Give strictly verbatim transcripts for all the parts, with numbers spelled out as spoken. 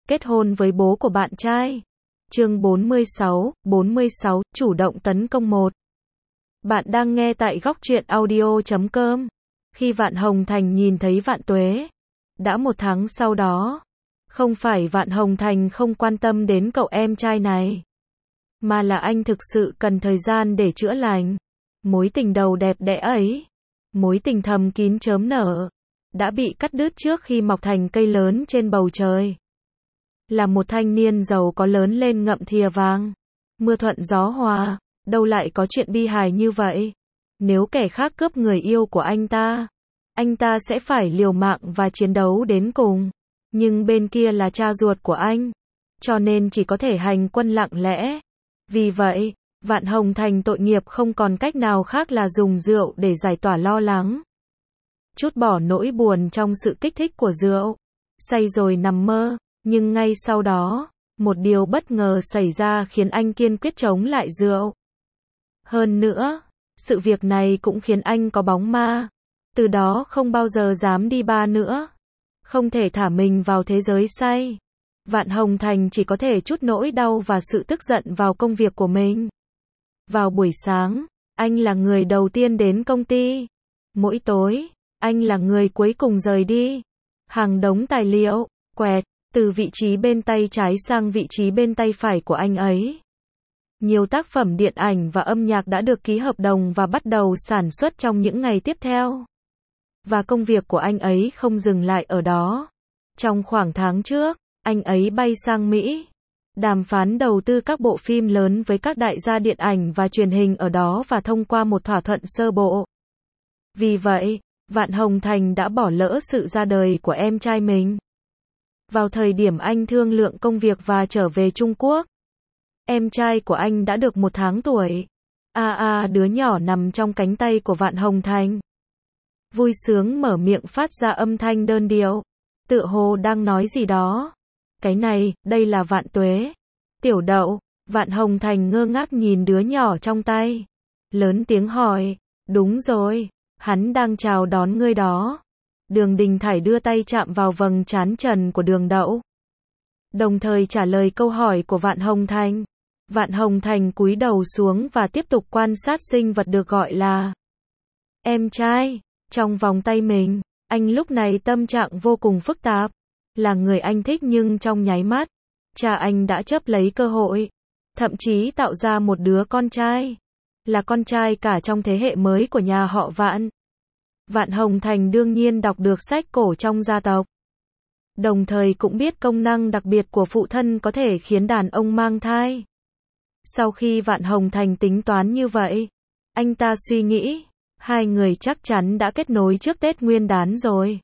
kết hôn với bố của bạn trai. Chương bốn mươi sáu, bốn mươi sáu, chủ động tấn công một. Bạn đang nghe tại góc truyện audio chấm com. Khi Vạn Hồng Thành nhìn thấy Vạn Tuế, đã một tháng sau đó, không phải Vạn Hồng Thành không quan tâm đến cậu em trai này, mà là anh thực sự cần thời gian để chữa lành. Mối tình đầu đẹp đẽ ấy, mối tình thầm kín chớm nở, đã bị cắt đứt trước khi mọc thành cây lớn trên bầu trời. Là một thanh niên giàu có lớn lên ngậm thìa vàng, mưa thuận gió hòa, đâu lại có chuyện bi hài như vậy. Nếu kẻ khác cướp người yêu của anh ta, anh ta sẽ phải liều mạng và chiến đấu đến cùng. Nhưng bên kia là cha ruột của anh, cho nên chỉ có thể hành quân lặng lẽ. Vì vậy, Vạn Hồng Thành tội nghiệp không còn cách nào khác là dùng rượu để giải tỏa lo lắng, trút bỏ nỗi buồn trong sự kích thích của rượu. Say rồi nằm mơ, nhưng ngay sau đó, một điều bất ngờ xảy ra khiến anh kiên quyết chống lại rượu. Hơn nữa, sự việc này cũng khiến anh có bóng ma, từ đó không bao giờ dám đi bar nữa, không thể thả mình vào thế giới say. Vạn Hồng Thành chỉ có thể trút nỗi đau và sự tức giận vào công việc của mình. Vào buổi sáng, anh là người đầu tiên đến công ty. Mỗi tối, anh là người cuối cùng rời đi. Hàng đống tài liệu, quẹt, từ vị trí bên tay trái sang vị trí bên tay phải của anh ấy. Nhiều tác phẩm điện ảnh và âm nhạc đã được ký hợp đồng và bắt đầu sản xuất trong những ngày tiếp theo. Và công việc của anh ấy không dừng lại ở đó. Trong khoảng tháng trước, anh ấy bay sang Mỹ, đàm phán đầu tư các bộ phim lớn với các đại gia điện ảnh và truyền hình ở đó và thông qua một thỏa thuận sơ bộ. Vì vậy, Vạn Hồng Thành đã bỏ lỡ sự ra đời của em trai mình. Vào thời điểm anh thương lượng công việc và trở về Trung Quốc, em trai của anh đã được một tháng tuổi. A a đứa nhỏ nằm trong cánh tay của Vạn Hồng Thành, vui sướng mở miệng phát ra âm thanh đơn điệu, tựa hồ đang nói gì đó. Cái này, đây là Vạn Tuế. Tiểu Đậu. Vạn Hồng Thành ngơ ngác nhìn đứa nhỏ trong tay, lớn tiếng hỏi, đúng rồi, hắn đang chào đón ngươi đó. Đường Đình Thải đưa tay chạm vào vầng trán trần của Đường Đậu, đồng thời trả lời câu hỏi của Vạn Hồng Thành. Vạn Hồng Thành cúi đầu xuống và tiếp tục quan sát sinh vật được gọi là em trai trong vòng tay mình. Anh lúc này tâm trạng vô cùng phức tạp. Là người anh thích nhưng trong nháy mắt, cha anh đã chấp lấy cơ hội, thậm chí tạo ra một đứa con trai, là con trai cả trong thế hệ mới của nhà họ Vạn. Vạn Hồng Thành đương nhiên đọc được sách cổ trong gia tộc, đồng thời cũng biết công năng đặc biệt của phụ thân có thể khiến đàn ông mang thai. Sau khi Vạn Hồng Thành tính toán như vậy, anh ta suy nghĩ, hai người chắc chắn đã kết nối trước Tết Nguyên Đán rồi.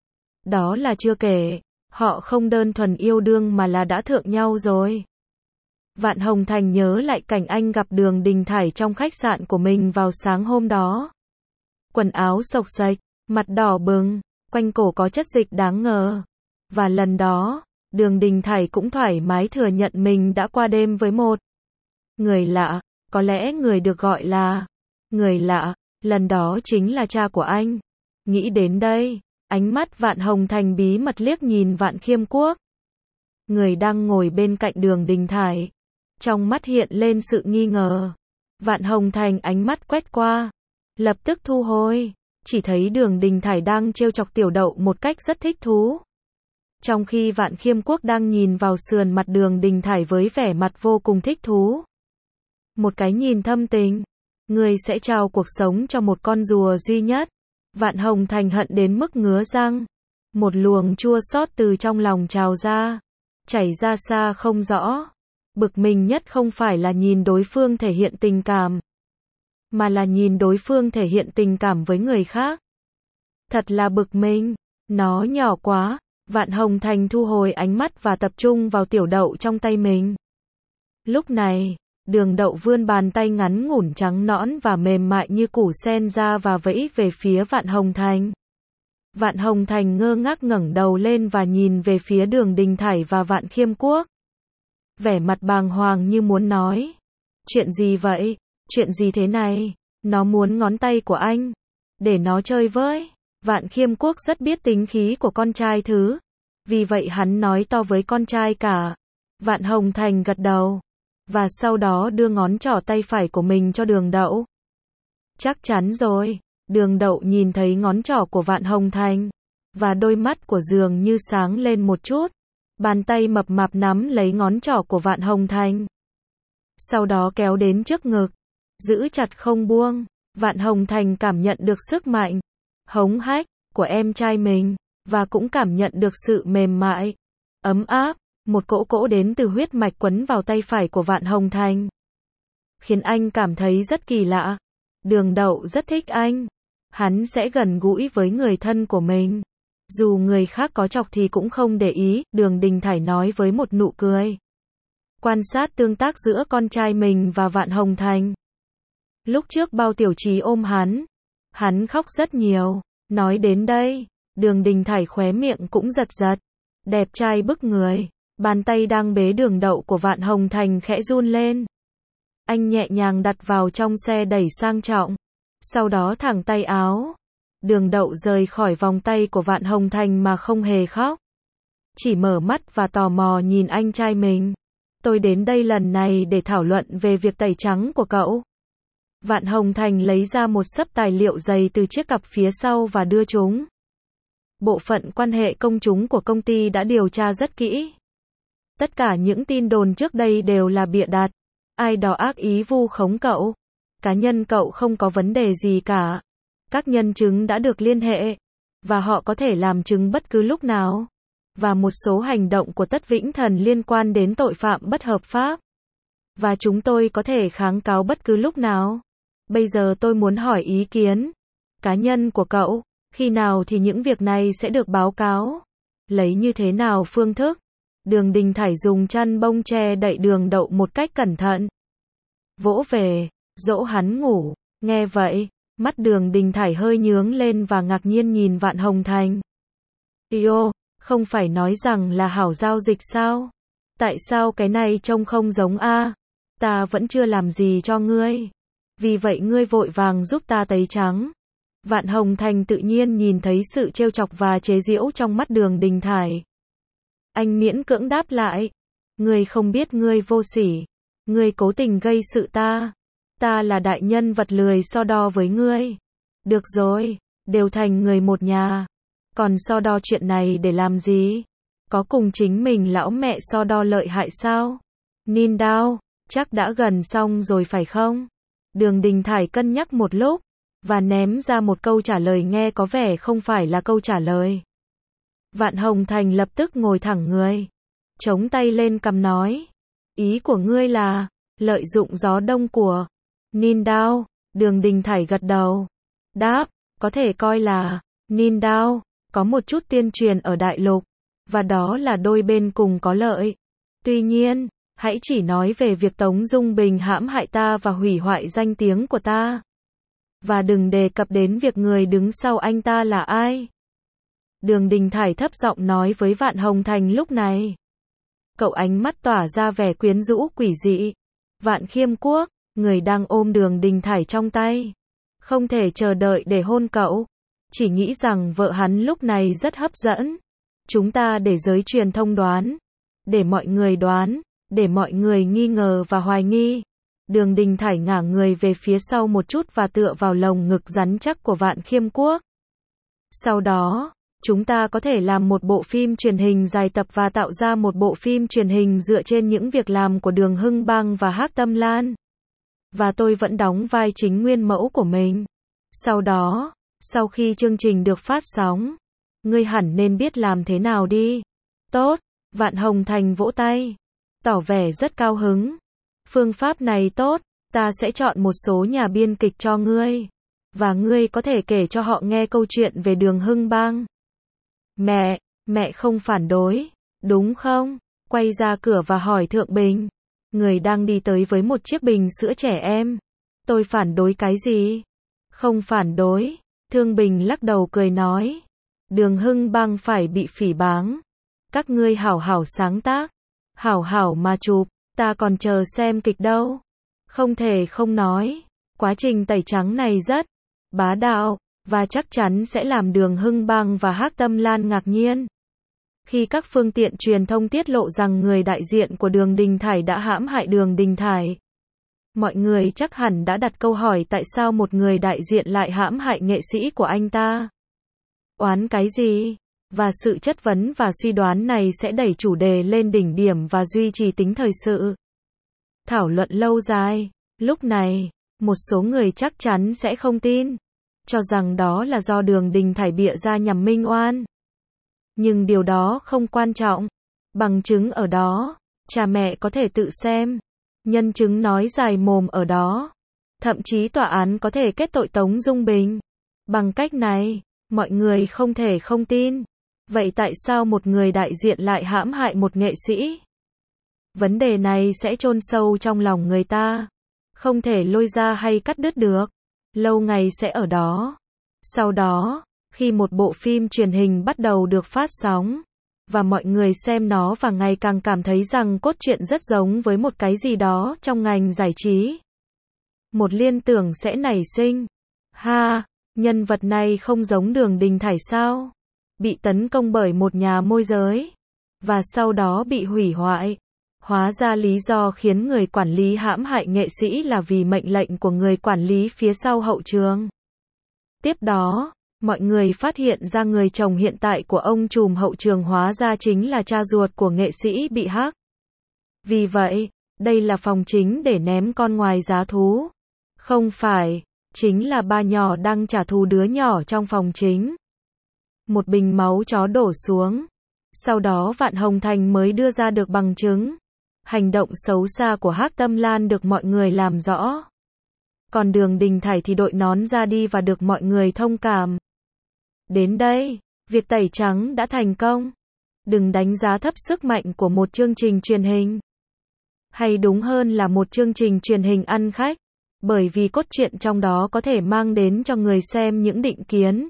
Đó là chưa kể, họ không đơn thuần yêu đương mà là đã thượng nhau rồi. Vạn Hồng Thành nhớ lại cảnh anh gặp Đường Đình Thải trong khách sạn của mình vào sáng hôm đó. Quần áo xộc xệch, mặt đỏ bừng, quanh cổ có chất dịch đáng ngờ. Và lần đó, Đường Đình Thải cũng thoải mái thừa nhận mình đã qua đêm với một người lạ, có lẽ người được gọi là người lạ, lần đó chính là cha của anh. Nghĩ đến đây, ánh mắt Vạn Hồng Thành bí mật liếc nhìn Vạn Khiêm Quốc, người đang ngồi bên cạnh Đường Đình Thải. Trong mắt hiện lên sự nghi ngờ. Vạn Hồng Thành ánh mắt quét qua, lập tức thu hồi, chỉ thấy Đường Đình Thải đang trêu chọc Tiểu Đậu một cách rất thích thú. Trong khi Vạn Khiêm Quốc đang nhìn vào sườn mặt Đường Đình Thải với vẻ mặt vô cùng thích thú. Một cái nhìn thâm tình, người sẽ trao cuộc sống cho một con rùa duy nhất. Vạn Hồng Thành hận đến mức ngứa răng. Một luồng chua xót từ trong lòng trào ra, chảy ra xa không rõ. Bực mình nhất không phải là nhìn đối phương thể hiện tình cảm, mà là nhìn đối phương thể hiện tình cảm với người khác. Thật là bực mình, nó nhỏ quá. Vạn Hồng Thành thu hồi ánh mắt và tập trung vào Tiểu Đậu trong tay mình. Lúc này, Đường Đậu vươn bàn tay ngắn ngủn trắng nõn và mềm mại như củ sen ra và vẫy về phía Vạn Hồng Thành. Vạn Hồng Thành ngơ ngác ngẩng đầu lên và nhìn về phía Đường Đình Thải và Vạn Khiêm Quốc. Vẻ mặt bàng hoàng như muốn nói, chuyện gì vậy? Chuyện gì thế này? Nó muốn ngón tay của anh, để nó chơi với. Vạn Khiêm Quốc rất biết tính khí của con trai thứ. Vì vậy hắn nói to với con trai cả. Vạn Hồng Thành gật đầu. Và sau đó đưa ngón trỏ tay phải của mình cho Đường Đậu. Chắc chắn rồi. Đường Đậu nhìn thấy ngón trỏ của Vạn Hồng Thành. Và đôi mắt của dường như sáng lên một chút. Bàn tay mập mạp nắm lấy ngón trỏ của Vạn Hồng Thành. Sau đó kéo đến trước ngực. Giữ chặt không buông. Vạn Hồng Thành cảm nhận được sức mạnh, hống hách của em trai mình. Và cũng cảm nhận được sự mềm mại, ấm áp. Một cỗ cỗ đến từ huyết mạch quấn vào tay phải của Vạn Hồng Thành. Khiến anh cảm thấy rất kỳ lạ. Đường Đậu rất thích anh. Hắn sẽ gần gũi với người thân của mình. Dù người khác có chọc thì cũng không để ý, Đường Đình Thải nói với một nụ cười. Quan sát tương tác giữa con trai mình và Vạn Hồng Thành. Lúc trước Bao Tiểu Trì ôm hắn. Hắn khóc rất nhiều. Nói đến đây, Đường Đình Thải khóe miệng cũng giật giật. Đẹp trai bức người. Bàn tay đang bế Đường Đậu của Vạn Hồng Thành khẽ run lên. Anh nhẹ nhàng đặt vào trong xe đẩy sang trọng. Sau đó thẳng tay áo. Đường Đậu rời khỏi vòng tay của Vạn Hồng Thành mà không hề khóc. Chỉ mở mắt và tò mò nhìn anh trai mình. Tôi đến đây lần này để thảo luận về việc tẩy trắng của cậu. Vạn Hồng Thành lấy ra một xấp tài liệu dày từ chiếc cặp phía sau và đưa chúng. Bộ phận quan hệ công chúng của công ty đã điều tra rất kỹ. Tất cả những tin đồn trước đây đều là bịa đặt. Ai đó ác ý vu khống cậu. Cá nhân cậu không có vấn đề gì cả. Các nhân chứng đã được liên hệ. Và họ có thể làm chứng bất cứ lúc nào. Và một số hành động của Tất Vĩnh Thần liên quan đến tội phạm bất hợp pháp. Và chúng tôi có thể kháng cáo bất cứ lúc nào. Bây giờ tôi muốn hỏi ý kiến cá nhân của cậu. Khi nào thì những việc này sẽ được báo cáo? Lấy như thế nào phương thức? Đường Đình Thải dùng chăn bông che đậy Đường Đậu một cách cẩn thận. Vỗ về, dỗ hắn ngủ. Nghe vậy, mắt Đường Đình Thải hơi nhướng lên và ngạc nhiên nhìn Vạn Hồng Thành. Yêu, không phải nói rằng là hảo giao dịch sao? Tại sao cái này trông không giống a? Ta vẫn chưa làm gì cho ngươi. Vì vậy ngươi vội vàng giúp ta tẩy trắng. Vạn Hồng Thành tự nhiên nhìn thấy sự trêu chọc và chế giễu trong mắt Đường Đình Thải. Anh miễn cưỡng đáp lại. Ngươi không biết ngươi vô sỉ. Ngươi cố tình gây sự ta. Ta là đại nhân vật lười so đo với ngươi. Được rồi, đều thành người một nhà. Còn so đo chuyện này để làm gì? Có cùng chính mình lão mẹ so đo lợi hại sao? Ninh Đao, chắc đã gần xong rồi phải không? Đường Đình Thải cân nhắc một lúc. Và ném ra một câu trả lời nghe có vẻ không phải là câu trả lời. Vạn Hồng Thành lập tức ngồi thẳng người. Chống tay lên cằm nói. Ý của ngươi là, lợi dụng gió đông của Ninh Đao. Đường Đình Thải gật đầu. Đáp, có thể coi là, Ninh Đao, có một chút tuyên truyền ở đại lục. Và đó là đôi bên cùng có lợi. Tuy nhiên, hãy chỉ nói về việc Tống Dung Bình hãm hại ta và hủy hoại danh tiếng của ta. Và đừng đề cập đến việc người đứng sau anh ta là ai. Đường Đình Thải thấp giọng nói với Vạn Hồng Thành lúc này. Cậu ánh mắt tỏa ra vẻ quyến rũ quỷ dị. Vạn Khiêm Quốc, người đang ôm Đường Đình Thải trong tay. Không thể chờ đợi để hôn cậu. Chỉ nghĩ rằng vợ hắn lúc này rất hấp dẫn. Chúng ta để giới truyền thông đoán. Để mọi người đoán. Để mọi người nghi ngờ và hoài nghi. Đường Đình Thải ngả người về phía sau một chút và tựa vào lồng ngực rắn chắc của Vạn Khiêm Quốc. Sau đó, chúng ta có thể làm một bộ phim truyền hình dài tập và tạo ra một bộ phim truyền hình dựa trên những việc làm của Đường Hưng Bang và Hắc Tâm Lan. Và tôi vẫn đóng vai chính nguyên mẫu của mình. Sau đó, sau khi chương trình được phát sóng, ngươi hẳn nên biết làm thế nào đi. Tốt, Vạn Hồng Thành vỗ tay, tỏ vẻ rất cao hứng. Phương pháp này tốt, ta sẽ chọn một số nhà biên kịch cho ngươi. Và ngươi có thể kể cho họ nghe câu chuyện về Đường Hưng Bang. Mẹ, mẹ không phản đối, đúng không? Quay ra cửa và hỏi Thượng Bình. Người đang đi tới với một chiếc bình sữa trẻ em. Tôi phản đối cái gì? Không phản đối. Thương Bình lắc đầu cười nói. Đường Hưng Bang phải bị phỉ báng. Các ngươi hảo hảo sáng tác. Hảo hảo mà chụp. Ta còn chờ xem kịch đâu. Không thể không nói. Quá trình tẩy trắng này rất bá đạo. Và chắc chắn sẽ làm Đường Hưng Bang và Hắc Tâm Lan ngạc nhiên. Khi các phương tiện truyền thông tiết lộ rằng người đại diện của Đường Đình Thải đã hãm hại Đường Đình Thải, mọi người chắc hẳn đã đặt câu hỏi tại sao một người đại diện lại hãm hại nghệ sĩ của anh ta? Oán cái gì? Và sự chất vấn và suy đoán này sẽ đẩy chủ đề lên đỉnh điểm và duy trì tính thời sự. Thảo luận lâu dài. Lúc này, một số người chắc chắn sẽ không tin, cho rằng đó là do Đường Đình Thải bịa ra nhằm minh oan. Nhưng điều đó không quan trọng. Bằng chứng ở đó, cha mẹ có thể tự xem. Nhân chứng nói dài mồm ở đó. Thậm chí tòa án có thể kết tội Tống Dung Bình. Bằng cách này, mọi người không thể không tin. Vậy tại sao một người đại diện lại hãm hại một nghệ sĩ? Vấn đề này sẽ chôn sâu trong lòng người ta, không thể lôi ra hay cắt đứt được, lâu ngày sẽ ở đó. Sau đó, khi một bộ phim truyền hình bắt đầu được phát sóng, và mọi người xem nó và ngày càng cảm thấy rằng cốt truyện rất giống với một cái gì đó trong ngành giải trí, một liên tưởng sẽ nảy sinh. Ha, nhân vật này không giống Đường Đình Thải sao? Bị tấn công bởi một nhà môi giới, và sau đó bị hủy hoại. Hóa ra lý do khiến người quản lý hãm hại nghệ sĩ là vì mệnh lệnh của người quản lý phía sau hậu trường. Tiếp đó, mọi người phát hiện ra người chồng hiện tại của ông trùm hậu trường hóa ra chính là cha ruột của nghệ sĩ bị hack. Vì vậy, đây là phòng chính để ném con ngoài giá thú. Không phải, chính là ba nhỏ đang trả thù đứa nhỏ trong phòng chính. Một bình máu chó đổ xuống. Sau đó Vạn Hồng Thành mới đưa ra được bằng chứng. Hành động xấu xa của Hắc Tâm Lan được mọi người làm rõ. Còn Đường Đình Thải thì đội nón ra đi và được mọi người thông cảm. Đến đây, việc tẩy trắng đã thành công. Đừng đánh giá thấp sức mạnh của một chương trình truyền hình. Hay đúng hơn là một chương trình truyền hình ăn khách. Bởi vì cốt truyện trong đó có thể mang đến cho người xem những định kiến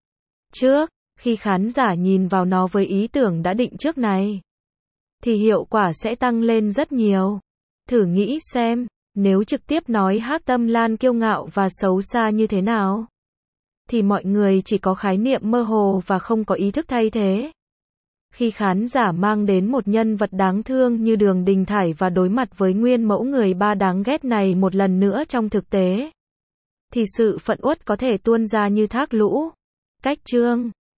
trước, khi khán giả nhìn vào nó với ý tưởng đã định trước này, thì hiệu quả sẽ tăng lên rất nhiều. Thử nghĩ xem, nếu trực tiếp nói Hắc Tâm Lan kiêu ngạo và xấu xa như thế nào, thì mọi người chỉ có khái niệm mơ hồ và không có ý thức thay thế. Khi khán giả mang đến một nhân vật đáng thương như Đường Đình Thải và đối mặt với nguyên mẫu người ba đáng ghét này một lần nữa trong thực tế, thì sự phẫn uất có thể tuôn ra như thác lũ. Cách chương